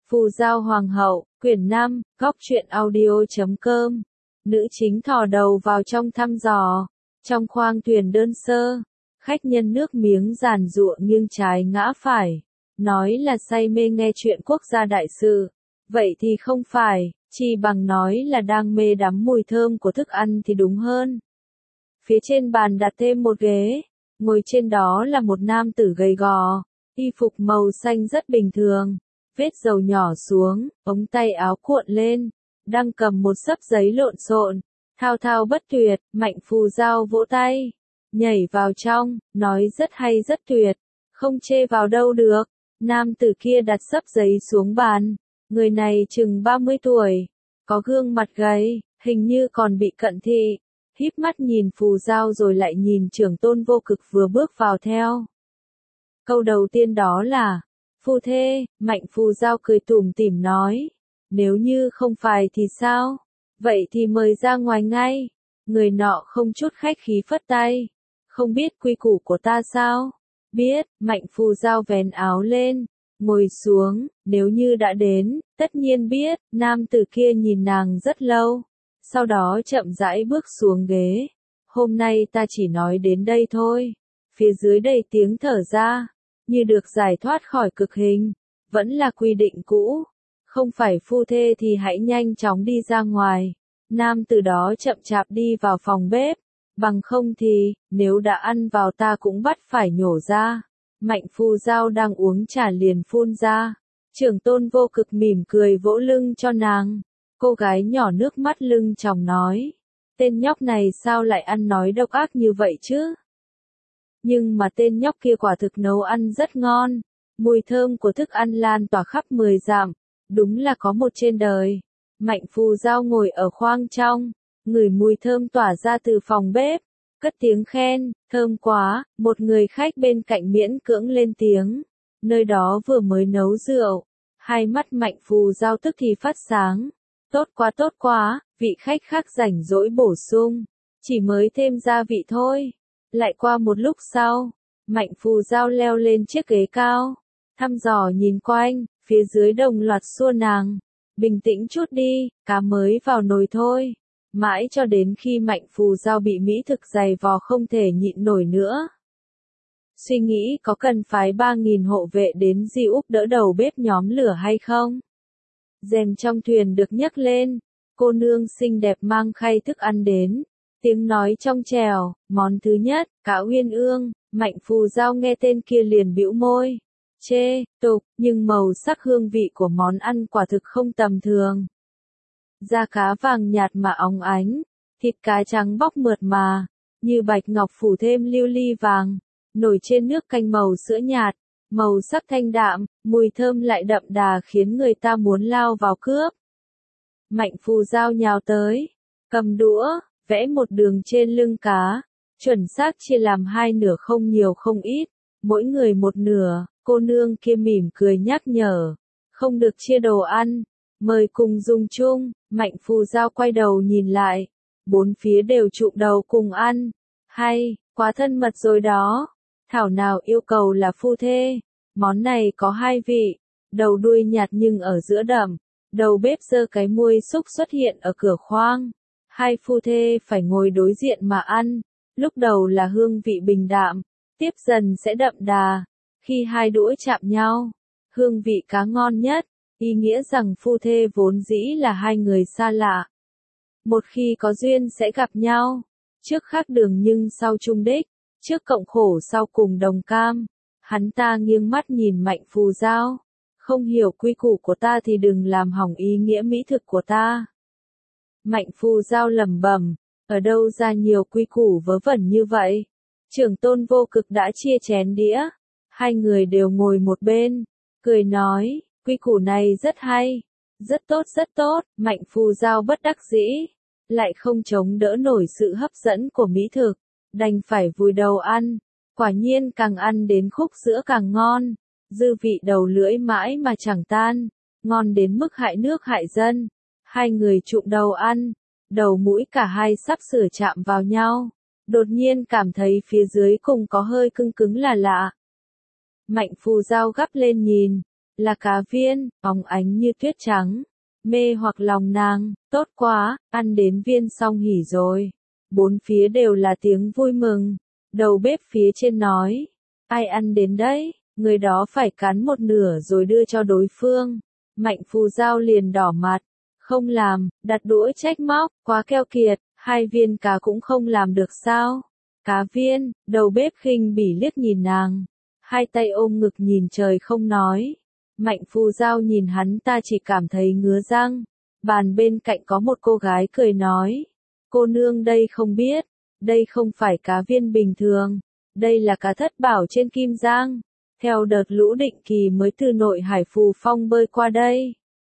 Phù Giao Hoàng hậu, quyển 5, góc truyện audio.com. Nữ chính thò đầu vào trong thăm dò. Trong khoang thuyền đơn sơ, khách nhân nước miếng giàn giụa nghiêng trái ngã phải. Nói là say mê nghe chuyện quốc gia đại sự. Vậy thì không phải, chi bằng nói là đang mê đắm mùi thơm của thức ăn thì đúng hơn. Phía trên bàn đặt thêm một ghế. Ngồi trên đó là một nam tử gầy gò, y phục màu xanh rất bình thường. Vết dầu nhỏ xuống, ống tay áo cuộn lên, đang cầm một xấp giấy lộn xộn, thao thao bất tuyệt. Mạnh Phù Giao vỗ tay, nhảy vào trong, nói rất hay rất tuyệt, không chê vào đâu được. Nam tử kia đặt xấp giấy xuống bàn, người này chừng 30 tuổi, có gương mặt gầy, hình như còn bị cận thị, híp mắt nhìn Phù Giao rồi lại nhìn Trưởng Tôn Vô Cực vừa bước vào theo. Câu đầu tiên đó là phu thê. Mạnh Phù Giao cười tủm tỉm nói, nếu như không phải thì sao? Vậy thì mời ra ngoài ngay. Người nọ không chút khách khí phất tay, không biết quy củ của ta sao? Biết. Mạnh Phù Giao vén áo lên, ngồi xuống, nếu như đã đến, tất nhiên biết. Nam tử kia nhìn nàng rất lâu, sau đó chậm rãi bước xuống ghế. Hôm nay ta chỉ nói đến đây thôi. Phía dưới đầy tiếng thở ra, như được giải thoát khỏi cực hình. Vẫn là quy định cũ, không phải phu thê thì hãy nhanh chóng đi ra ngoài. Nam từ đó chậm chạp đi vào phòng bếp, bằng không thì, nếu đã ăn vào ta cũng bắt phải nhổ ra. Mạnh Phù Giao đang uống trà liền phun ra. Trưởng Tôn Vô Cực mỉm cười vỗ lưng cho nàng. Cô gái nhỏ nước mắt lưng tròng nói, tên nhóc này sao lại ăn nói độc ác như vậy chứ? Nhưng mà tên nhóc kia quả thực nấu ăn rất ngon, mùi thơm của thức ăn lan tỏa khắp 10 dặm, đúng là có một trên đời. Mạnh Phù Giao ngồi ở khoang trong, ngửi mùi thơm tỏa ra từ phòng bếp, cất tiếng khen, thơm quá. Một người khách bên cạnh miễn cưỡng lên tiếng, nơi đó vừa mới nấu rượu. Hai mắt Mạnh Phù Giao tức thì phát sáng, tốt quá. Vị khách khác rảnh rỗi bổ sung, chỉ mới thêm gia vị thôi. Lại qua một lúc sau, Mạnh Phù Giao leo lên chiếc ghế cao, thăm dò nhìn quanh, phía dưới đồng loạt xua nàng, bình tĩnh chút đi, cá mới vào nồi thôi. Mãi cho đến khi Mạnh Phù Giao bị mỹ thực dày vò không thể nhịn nổi nữa. Suy nghĩ có cần phái 3.000 hộ vệ đến Di Úc đỡ đầu bếp nhóm lửa hay không? Rèm trong thuyền được nhấc lên, cô nương xinh đẹp mang khay thức ăn đến. Tiếng nói trong trẻo, món thứ nhất, cá uyên ương. Mạnh Phù Giao nghe tên kia liền bĩu môi, chê, tục, nhưng màu sắc hương vị của món ăn quả thực không tầm thường. Da cá vàng nhạt mà óng ánh, thịt cá trắng bóc mượt mà, như bạch ngọc phủ thêm lưu ly vàng, nổi trên nước canh màu sữa nhạt, màu sắc thanh đạm, mùi thơm lại đậm đà khiến người ta muốn lao vào cướp. Mạnh Phù Giao nhào tới, cầm đũa, vẽ một đường trên lưng cá, chuẩn xác chia làm hai nửa không nhiều không ít, mỗi người một nửa. Cô nương kia mỉm cười nhắc nhở, không được chia đồ ăn, mời cùng dùng chung. Mạnh Phù Giao quay đầu nhìn lại, bốn phía đều chụm đầu cùng ăn, hay, quá thân mật rồi đó. Thảo nào yêu cầu là phu thê. Món này có hai vị, đầu đuôi nhạt nhưng ở giữa đậm. Đầu bếp giơ cái muôi xúc xuất hiện ở cửa khoang. Hai phu thê phải ngồi đối diện mà ăn. Lúc đầu là hương vị bình đạm, tiếp dần sẽ đậm đà. Khi hai đũa chạm nhau, hương vị cá ngon nhất, ý nghĩa rằng phu thê vốn dĩ là hai người xa lạ. Một khi có duyên sẽ gặp nhau, trước khác đường nhưng sau chung đích, trước cộng khổ sau cùng đồng cam. Hắn ta nghiêng mắt nhìn Mạnh Phù Giao, không hiểu quy củ của ta thì đừng làm hỏng ý nghĩa mỹ thực của ta. Mạnh Phù Giao lẩm bẩm, ở đâu ra nhiều quy củ vớ vẩn như vậy? Trưởng Tôn Vô Cực đã chia chén đĩa, hai người đều ngồi một bên, cười nói, quy củ này rất hay, rất tốt. Mạnh Phù Giao bất đắc dĩ, lại không chống đỡ nổi sự hấp dẫn của mỹ thực, đành phải vùi đầu ăn. Quả nhiên càng ăn đến khúc giữa càng ngon, dư vị đầu lưỡi mãi mà chẳng tan, ngon đến mức hại nước hại dân. Hai người chụm đầu ăn, đầu mũi cả hai sắp sửa chạm vào nhau, đột nhiên cảm thấy phía dưới cùng có hơi cứng cứng là lạ. Mạnh Phù Giao gắp lên nhìn, là cá viên, óng ánh như tuyết trắng, mê hoặc lòng nàng, tốt quá, ăn đến viên xong hỉ rồi. Bốn phía đều là tiếng vui mừng, đầu bếp phía trên nói, ai ăn đến đấy, người đó phải cắn một nửa rồi đưa cho đối phương. Mạnh Phù Giao liền đỏ mặt, không làm, đặt đũa trách móc, quá keo kiệt, 2 viên cá cũng không làm được sao? Cá viên, đầu bếp khinh bỉ liếc nhìn nàng, 2 tay ôm ngực nhìn trời không nói. Mạnh Phù Giao nhìn hắn ta chỉ cảm thấy ngứa răng. Bàn bên cạnh có một cô gái cười nói, cô nương đây không biết, đây không phải cá viên bình thường, đây là cá thất bảo trên Kim Giang. Theo đợt lũ định kỳ mới từ nội Hải Phù Phong bơi qua đây.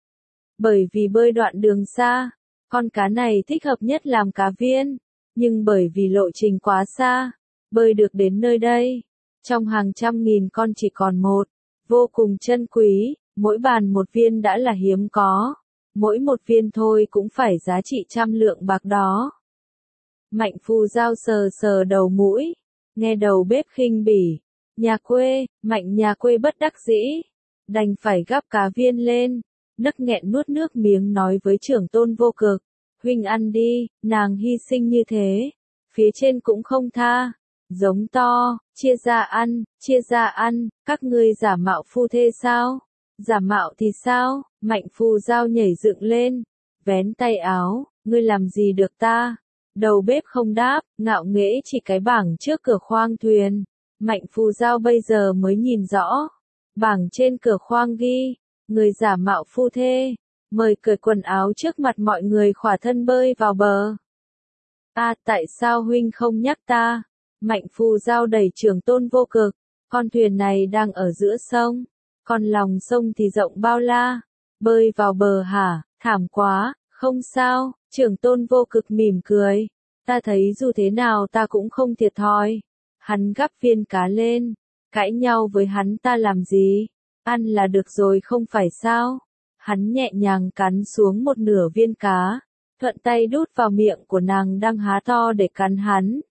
Bởi vì bơi đoạn đường xa, con cá này thích hợp nhất làm cá viên, nhưng bởi vì lộ trình quá xa, bơi được đến nơi đây, trong hàng trăm nghìn con chỉ còn một, vô cùng chân quý, mỗi bàn một viên đã là hiếm có, mỗi một viên thôi cũng phải giá trị 100 lượng bạc đó. Mạnh Phù Giao sờ sờ đầu mũi, nghe đầu bếp khinh bỉ, nhà quê, Mạnh nhà quê bất đắc dĩ, đành phải gắp cá viên lên, nấc nghẹn nuốt nước miếng nói với trưởng tôn Vô Cực, huynh ăn đi, nàng hy sinh như thế, phía trên cũng không tha, giống to, chia ra ăn, các ngươi giả mạo phu thê sao? Giả mạo thì sao? Mạnh Phù Giao nhảy dựng lên, vén tay áo, ngươi làm gì được ta? Đầu bếp không đáp, ngạo nghễ chỉ cái bảng trước cửa khoang thuyền. Mạnh Phù Giao bây giờ mới nhìn rõ. Bảng trên cửa khoang ghi, người giả mạo phu thê, mời cởi quần áo trước mặt mọi người khỏa thân bơi vào bờ. Tại sao huynh không nhắc ta? Mạnh Phù Giao đẩy trưởng tôn Vô Cực, con thuyền này đang ở giữa sông, còn lòng sông thì rộng bao la, bơi vào bờ hả, thảm quá, không sao, trưởng tôn Vô Cực mỉm cười, ta thấy dù thế nào ta cũng không thiệt thòi. Hắn gắp viên cá lên, cãi nhau với hắn ta làm gì, ăn là được rồi không phải sao? Hắn nhẹ nhàng cắn xuống một nửa viên cá, thuận tay đút vào miệng của nàng đang há to để cắn hắn.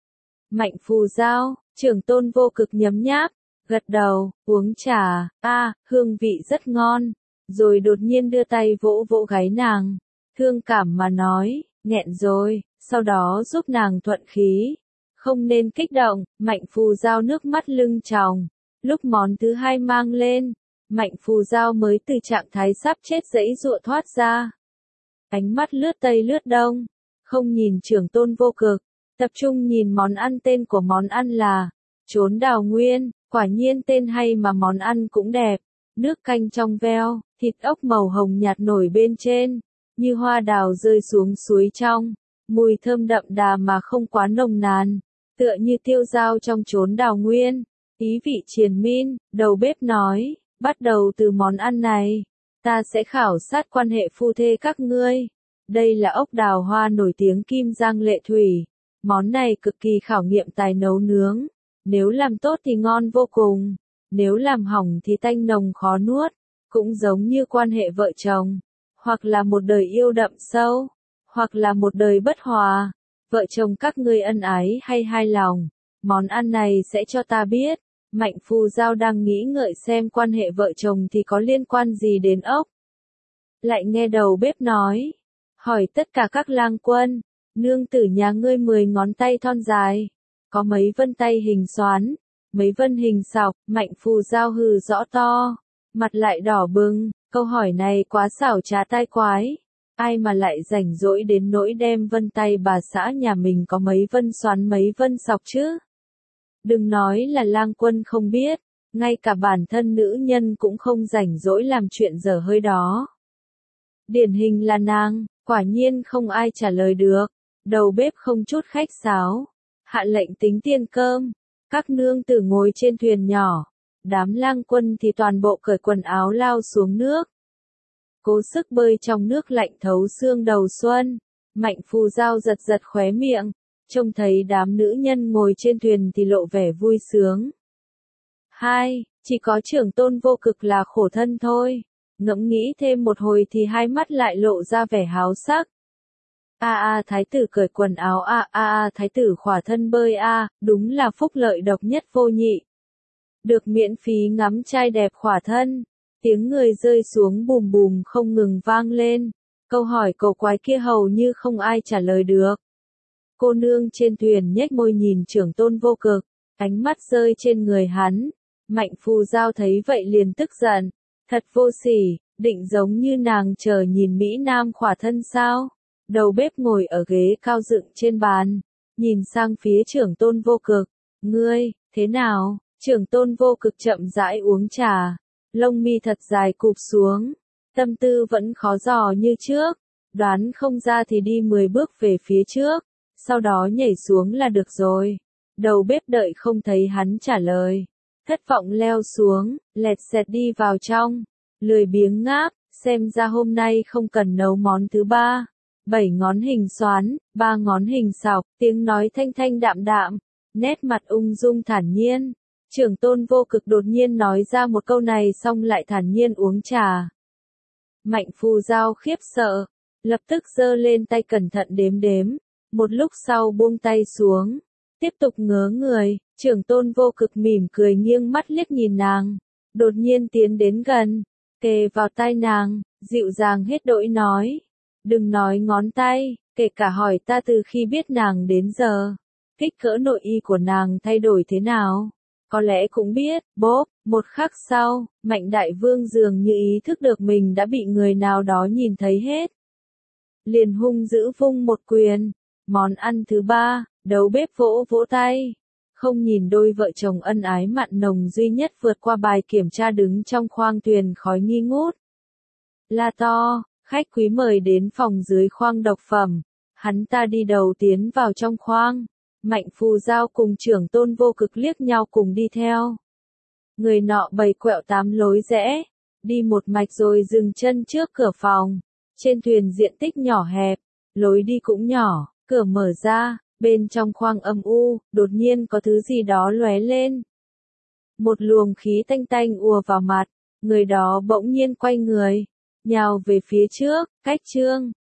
Mạnh Phù Giao, trưởng tôn Vô Cực nhấm nháp, gật đầu, uống trà, hương vị rất ngon, rồi đột nhiên đưa tay vỗ vỗ gáy nàng, thương cảm mà nói, nghẹn rồi, sau đó giúp nàng thuận khí. Không nên kích động, Mạnh Phù Giao nước mắt lưng tròng. Lúc món thứ 2 mang lên, Mạnh Phù Giao mới từ trạng thái sắp chết giãy giụa thoát ra. Ánh mắt lướt tây lướt đông, không nhìn trưởng tôn Vô Cực, tập trung nhìn món ăn. Tên của món ăn là Trốn Đào Nguyên, quả nhiên tên hay mà món ăn cũng đẹp. Nước canh trong veo, thịt ốc màu hồng nhạt nổi bên trên, như hoa đào rơi xuống suối trong, mùi thơm đậm đà mà không quá nồng nàn. Tựa như tiêu dao trong Trốn Đào Nguyên, ý vị triền miên, đầu bếp nói, bắt đầu từ món ăn này, ta sẽ khảo sát quan hệ phu thê các ngươi. Đây là ốc đào hoa nổi tiếng Kim Giang Lệ Thủy, món này cực kỳ khảo nghiệm tài nấu nướng, nếu làm tốt thì ngon vô cùng, nếu làm hỏng thì tanh nồng khó nuốt, cũng giống như quan hệ vợ chồng, hoặc là một đời yêu đậm sâu, hoặc là một đời bất hòa. Vợ chồng các ngươi ân ái hay hai lòng, món ăn này sẽ cho ta biết. Mạnh Phù Giao đang nghĩ ngợi xem quan hệ vợ chồng thì có liên quan gì đến ốc. Lại nghe đầu bếp nói, hỏi tất cả các lang quân, nương tử nhà ngươi 10 ngón tay thon dài, có mấy vân tay hình xoắn, mấy vân hình sọc. Mạnh Phù Giao hừ rõ to, mặt lại đỏ bừng, câu hỏi này quá xảo trá tai quái. Ai mà lại rảnh rỗi đến nỗi đem vân tay bà xã nhà mình có mấy vân xoắn mấy vân sọc chứ? Đừng nói là lang quân không biết, ngay cả bản thân nữ nhân cũng không rảnh rỗi làm chuyện dở hơi đó. Điển hình là nàng, quả nhiên không ai trả lời được. Đầu bếp không chút khách sáo, hạ lệnh tính tiền cơm. Các nương tử ngồi trên thuyền nhỏ, đám lang quân thì toàn bộ cởi quần áo lao xuống nước. Cố sức bơi trong nước lạnh thấu xương đầu xuân. Mạnh Phù Giao giật giật khóe miệng, trông thấy đám nữ nhân ngồi trên thuyền thì lộ vẻ vui sướng. Chỉ có trưởng tôn Vô Cực là khổ thân thôi. Ngẫm nghĩ thêm một hồi thì hai mắt lại lộ ra vẻ háo sắc. Thái tử cởi quần áo, thái tử khỏa thân bơi, đúng là phúc lợi độc nhất vô nhị. Được miễn phí ngắm trai đẹp khỏa thân, Tiếng người rơi xuống bùm bùm không ngừng vang lên. Câu hỏi cổ quái kia hầu như không ai trả lời được. Cô nương trên thuyền nhếch môi nhìn Trưởng Tôn Vô Cực, ánh mắt rơi trên người hắn. Mạnh Phù Giao thấy vậy liền tức giận. Thật vô sỉ, định giống như nàng chờ nhìn Mỹ Nam khỏa thân sao? Đầu bếp ngồi ở ghế cao dựng trên bàn, nhìn sang phía Trưởng Tôn Vô Cực. Ngươi, thế nào? Trưởng Tôn Vô Cực chậm rãi uống trà, lông mi thật dài cụp xuống, tâm tư vẫn khó dò như trước, đoán không ra thì đi 10 bước về phía trước, sau đó nhảy xuống là được rồi. Đầu bếp đợi không thấy hắn trả lời, thất vọng leo xuống, lẹt xẹt đi vào trong, lười biếng ngáp, xem ra hôm nay không cần nấu món thứ ba. 7 ngón hình xoắn, 3 ngón hình sọc, tiếng nói thanh thanh đạm đạm, nét mặt ung dung thản nhiên. Trưởng Tôn Vô Cực đột nhiên nói ra một câu này xong lại thản nhiên uống trà. Mạnh Phù Giao khiếp sợ, lập tức giơ lên tay cẩn thận đếm đếm, một lúc sau buông tay xuống, tiếp tục ngớ người. Trưởng Tôn Vô Cực mỉm cười nghiêng mắt liếc nhìn nàng, đột nhiên tiến đến gần, kề vào tai nàng, dịu dàng hết đỗi nói. Đừng nói ngón tay, kể cả hỏi ta từ khi biết nàng đến giờ, kích cỡ nội y của nàng thay đổi thế nào. Có lẽ cũng biết, bốp, một khắc sau, Mạnh Đại Vương dường như ý thức được mình đã bị người nào đó nhìn thấy hết. Liền hung dữ vung một quyền, món ăn thứ ba, đầu bếp vỗ vỗ tay. Không nhìn đôi vợ chồng ân ái mặn nồng duy nhất vượt qua bài kiểm tra đứng trong khoang thuyền khói nghi ngút. La to, khách quý mời đến phòng dưới khoang độc phẩm, hắn ta đi đầu tiến vào trong khoang. Mạnh Phù Giao cùng Trưởng Tôn Vô Cực liếc nhau cùng đi theo. Người nọ bày quẹo 8 lối rẽ, đi một mạch rồi dừng chân trước cửa phòng. Trên thuyền diện tích nhỏ hẹp, lối đi cũng nhỏ, cửa mở ra, bên trong khoang âm u, đột nhiên có thứ gì đó lóe lên. Một luồng khí tanh tanh ùa vào mặt, người đó bỗng nhiên quay người, nhào về phía trước, cách Trương